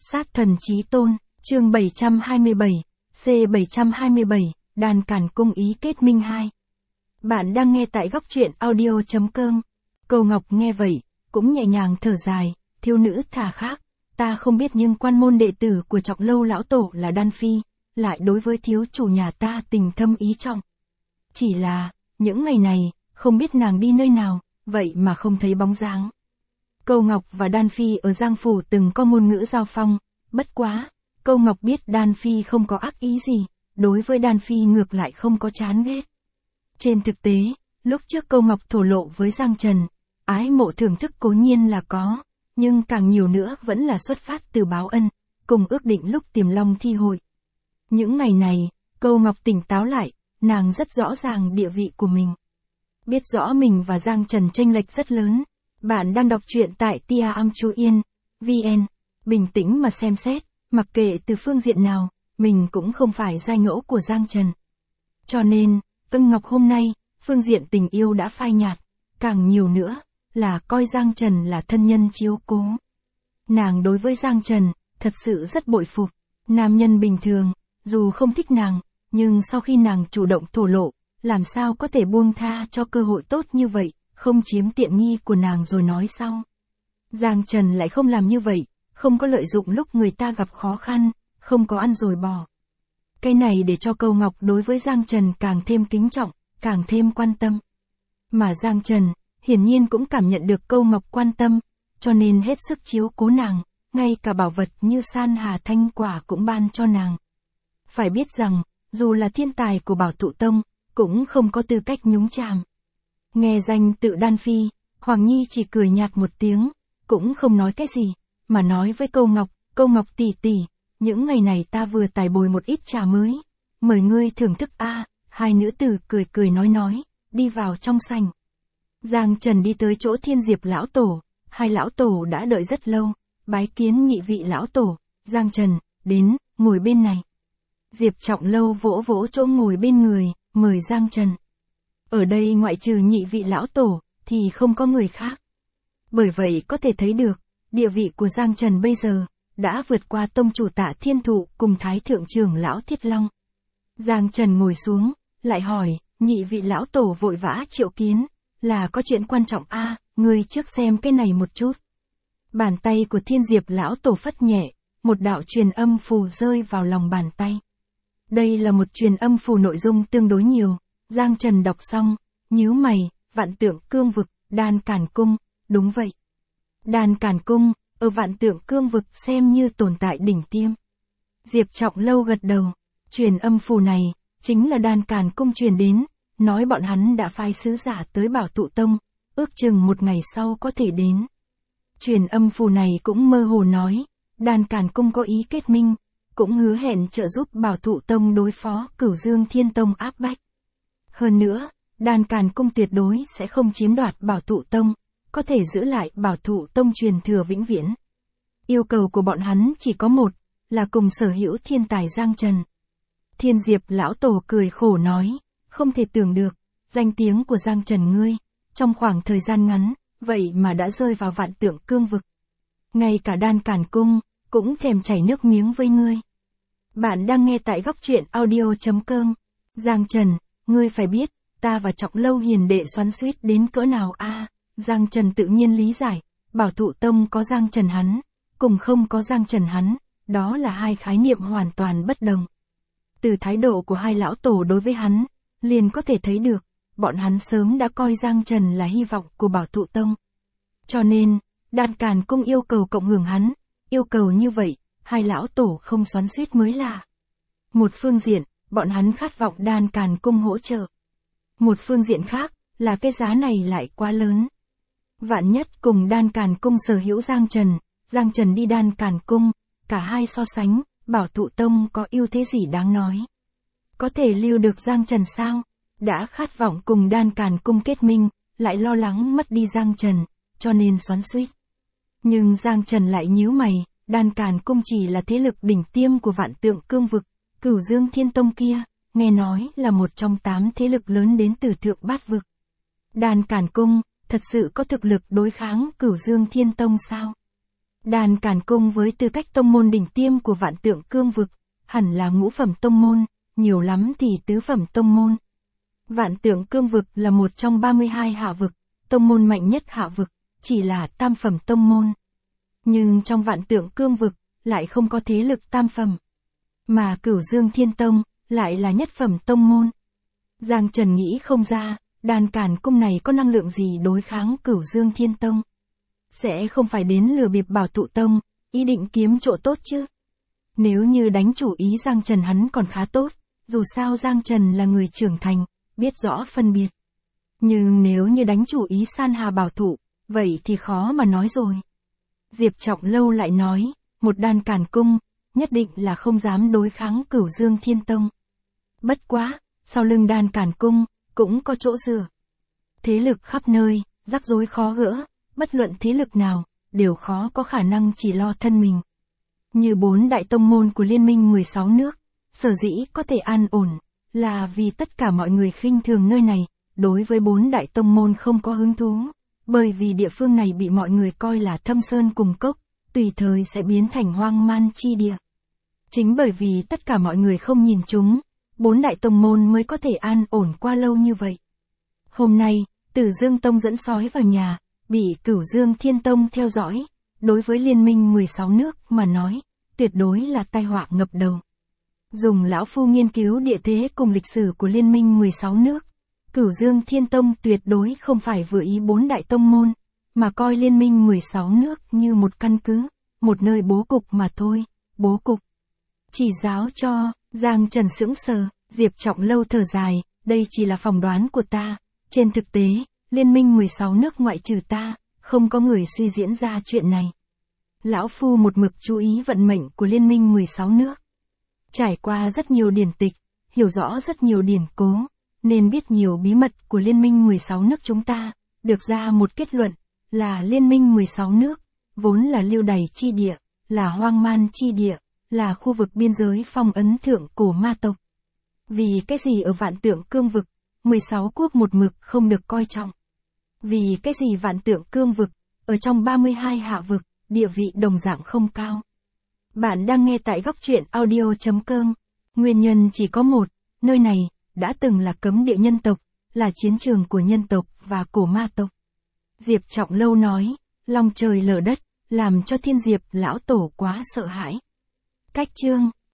Sát thần chí tôn, chương 727, C727, Đan Càn Cung ý kết minh 2. Bạn đang nghe tại góc truyện audio.com. Câu Ngọc nghe vậy, cũng nhẹ nhàng thở dài, thiếu nữ thà khác, ta không biết nhưng quan môn đệ tử của Trọng Lâu lão tổ là Đan Phi, lại đối với thiếu chủ nhà ta tình thâm ý trọng. Chỉ là, những ngày này, không biết nàng đi nơi nào, vậy mà không thấy bóng dáng. Câu Ngọc và Đan Phi ở Giang Phủ từng có ngôn ngữ giao phong, bất quá, Câu Ngọc biết Đan Phi không có ác ý gì, đối với Đan Phi ngược lại không có chán ghét. Trên thực tế, lúc trước Câu Ngọc thổ lộ với Giang Trần, ái mộ thưởng thức cố nhiên là có, nhưng càng nhiều nữa vẫn là xuất phát từ báo ân, cùng ước định lúc Tiềm Long thi hội. Những ngày này, Câu Ngọc tỉnh táo lại, nàng rất rõ ràng địa vị của mình. Biết rõ mình và Giang Trần chênh lệch rất lớn. Bạn đang đọc truyện tại Tia Am Chú Yên, VN. Bình tĩnh mà xem xét, mặc kệ từ phương diện nào, mình cũng không phải giai ngẫu của Giang Trần. Cho nên, Cưng Ngọc hôm nay, phương diện tình yêu đã phai nhạt, càng nhiều nữa, là coi Giang Trần là thân nhân chiếu cố. Nàng đối với Giang Trần, thật sự rất bội phục. Nam nhân bình thường, dù không thích nàng, nhưng sau khi nàng chủ động thổ lộ, làm sao có thể buông tha cho cơ hội tốt như vậy, không chiếm tiện nghi của nàng rồi nói sau. Giang Trần lại không làm như vậy, không có lợi dụng lúc người ta gặp khó khăn, không có ăn rồi bỏ. Cái này để cho Câu Ngọc đối với Giang Trần càng thêm kính trọng, càng thêm quan tâm. Mà Giang Trần, hiển nhiên cũng cảm nhận được Câu Ngọc quan tâm, cho nên hết sức chiếu cố nàng, ngay cả bảo vật như san hà thanh quả cũng ban cho nàng. Phải biết rằng, dù là thiên tài của Bảo Thụ Tông, cũng không có tư cách nhúng chàm. Nghe danh tự Đan Phi, Hoàng Nhi chỉ cười nhạt một tiếng, cũng không nói cái gì, mà nói với Câu Ngọc tỷ tỷ, những ngày này ta vừa tài bồi một ít trà mới, mời ngươi thưởng thức a. Hai nữ tử cười cười nói, đi vào trong sảnh. Giang Trần đi tới chỗ Thiên Diệp lão tổ, hai lão tổ đã đợi rất lâu, bái kiến nhị vị lão tổ. Giang Trần, đến, ngồi bên này. Diệp Trọng Lâu vỗ vỗ chỗ ngồi bên người, mời Giang Trần. Ở đây ngoại trừ nhị vị lão tổ, thì không có người khác. Bởi vậy có thể thấy được, địa vị của Giang Trần bây giờ, đã vượt qua tông chủ Tạ Thiên Thụ cùng Thái Thượng trưởng lão Thiết Long. Giang Trần ngồi xuống, lại hỏi, nhị vị lão tổ vội vã triệu kiến, là có chuyện quan trọng a, ngươi trước xem cái này một chút. Bàn tay của Thiên Diệp lão tổ phất nhẹ, một đạo truyền âm phù rơi vào lòng bàn tay. Đây là một truyền âm phù nội dung tương đối nhiều. Giang Trần đọc xong, nhíu mày, Vạn Tượng Cương Vực, Đan Càn Cung, đúng vậy. Đan Càn Cung, ở Vạn Tượng Cương Vực xem như tồn tại đỉnh tiêm. Diệp Trọng Lâu gật đầu, truyền âm phù này, chính là Đan Càn Cung truyền đến, nói bọn hắn đã phái sứ giả tới Bảo Thụ Tông, ước chừng một ngày sau có thể đến. Truyền âm phù này cũng mơ hồ nói, Đan Càn Cung có ý kết minh, cũng hứa hẹn trợ giúp Bảo Thụ Tông đối phó Cửu Dương Thiên Tông áp bách. Hơn nữa, Đan Càn Cung tuyệt đối sẽ không chiếm đoạt Bảo Thụ Tông, có thể giữ lại Bảo Thụ Tông truyền thừa vĩnh viễn. Yêu cầu của bọn hắn chỉ có một, là cùng sở hữu thiên tài Giang Trần. Thiên Diệp lão tổ cười khổ nói, không thể tưởng được, danh tiếng của Giang Trần ngươi, trong khoảng thời gian ngắn, vậy mà đã rơi vào Vạn Tượng Cương Vực. Ngay cả Đan Càn Cung, cũng thèm chảy nước miếng với ngươi. Bạn đang nghe tại góc truyện audio.com. Giang Trần, ngươi phải biết, ta và Trọng Lâu hiền đệ xoắn xuýt đến cỡ nào a. Giang Trần tự nhiên lý giải, Bảo Thụ Tông có Giang Trần hắn, cùng không có Giang Trần hắn, đó là hai khái niệm hoàn toàn bất đồng. Từ thái độ của hai lão tổ đối với hắn, liền có thể thấy được, bọn hắn sớm đã coi Giang Trần là hy vọng của Bảo Thụ Tông. Cho nên, Đan Càn Cung yêu cầu cộng hưởng hắn, yêu cầu như vậy, hai lão tổ không xoắn xuýt mới lạ. Một phương diện, bọn hắn khát vọng Đan Càn Cung hỗ trợ. Một phương diện khác, là cái giá này lại quá lớn. Vạn nhất cùng Đan Càn Cung sở hữu Giang Trần đi Đan Càn Cung, cả hai so sánh, Bảo Thụ Tông có ưu thế gì đáng nói. Có thể lưu được Giang Trần sao? Đã khát vọng cùng Đan Càn Cung kết minh, lại lo lắng mất đi Giang Trần, cho nên xoắn xuýt. Nhưng Giang Trần lại nhíu mày, Đan Càn Cung chỉ là thế lực đỉnh tiêm của Vạn Tượng Cương Vực, Cửu Dương Thiên Tông kia, nghe nói là một trong 8 thế lực lớn đến từ Thượng Bát Vực. Đan Càn Cung, thật sự có thực lực đối kháng Cửu Dương Thiên Tông sao? Đàn Càn Cung với tư cách tông môn đỉnh tiêm của Vạn Tượng Cương vực, hẳn là ngũ phẩm tông môn, nhiều lắm thì tứ phẩm tông môn. Vạn Tượng Cương vực là một trong 32 hạ vực, tông môn mạnh nhất hạ vực, chỉ là tam phẩm tông môn. Nhưng trong Vạn Tượng Cương vực, lại không có thế lực tam phẩm. Mà Cửu Dương Thiên Tông, lại là nhất phẩm tông môn. Giang Trần nghĩ không ra, Đàn Càn Cung này có năng lượng gì đối kháng Cửu Dương Thiên Tông. Sẽ không phải đến lừa bịp Bảo Thụ Tông, ý định kiếm chỗ tốt chứ. Nếu như đánh chủ ý Giang Trần hắn còn khá tốt, dù sao Giang Trần là người trưởng thành, biết rõ phân biệt. Nhưng nếu như đánh chủ ý San Hà Bảo Thụ, vậy thì khó mà nói rồi. Diệp Trọng Lâu lại nói, một Đàn Càn Cung, nhất định là không dám đối kháng Cửu Dương Thiên Tông. Bất quá, sau lưng Đàn Càn Cung, cũng có chỗ dựa. Thế lực khắp nơi, rắc rối khó gỡ, bất luận thế lực nào, đều khó có khả năng chỉ lo thân mình. Như 4 đại tông môn của Liên minh 16 nước, sở dĩ có thể an ổn, là vì tất cả mọi người khinh thường nơi này, đối với 4 đại tông môn không có hứng thú, bởi vì địa phương này bị mọi người coi là thâm sơn cùng cốc, tùy thời sẽ biến thành hoang man chi địa. Chính bởi vì tất cả mọi người không nhìn chúng, 4 đại tông môn mới có thể an ổn qua lâu như vậy. Hôm nay, Tử Dương Tông dẫn sói vào nhà, bị Cửu Dương Thiên Tông theo dõi, đối với Liên minh 16 nước mà nói, tuyệt đối là tai họa ngập đầu. Dùng lão phu nghiên cứu địa thế cùng lịch sử của Liên minh 16 nước, Cửu Dương Thiên Tông tuyệt đối không phải vừa ý 4 đại tông môn, mà coi Liên minh 16 nước như một căn cứ, một nơi bố cục mà thôi, bố cục. Chỉ giáo cho, Giang Trần sững sờ, Diệp Trọng Lâu thở dài, đây chỉ là phỏng đoán của ta, trên thực tế, Liên minh 16 nước ngoại trừ ta, không có người suy diễn ra chuyện này. Lão phu một mực chú ý vận mệnh của Liên minh 16 nước. Trải qua rất nhiều điển tịch, hiểu rõ rất nhiều điển cố, nên biết nhiều bí mật của Liên minh 16 nước chúng ta, được ra một kết luận, là Liên minh 16 nước, vốn là lưu đày chi địa, là hoang man chi địa, là khu vực biên giới phong ấn thượng cổ ma tộc. Vì cái gì ở Vạn Tượng Cương vực, 16 quốc một mực không được coi trọng. Vì cái gì Vạn Tượng Cương vực, ở trong 32 hạ vực, địa vị đồng dạng không cao. Bạn đang nghe tại góc truyện audio.com. Nguyên nhân chỉ có một, nơi này, đã từng là cấm địa nhân tộc, là chiến trường của nhân tộc và cổ ma tộc. Diệp Trọng Lâu nói, long trời lở đất, làm cho Thiên Diệp lão tổ quá sợ hãi. Cách chương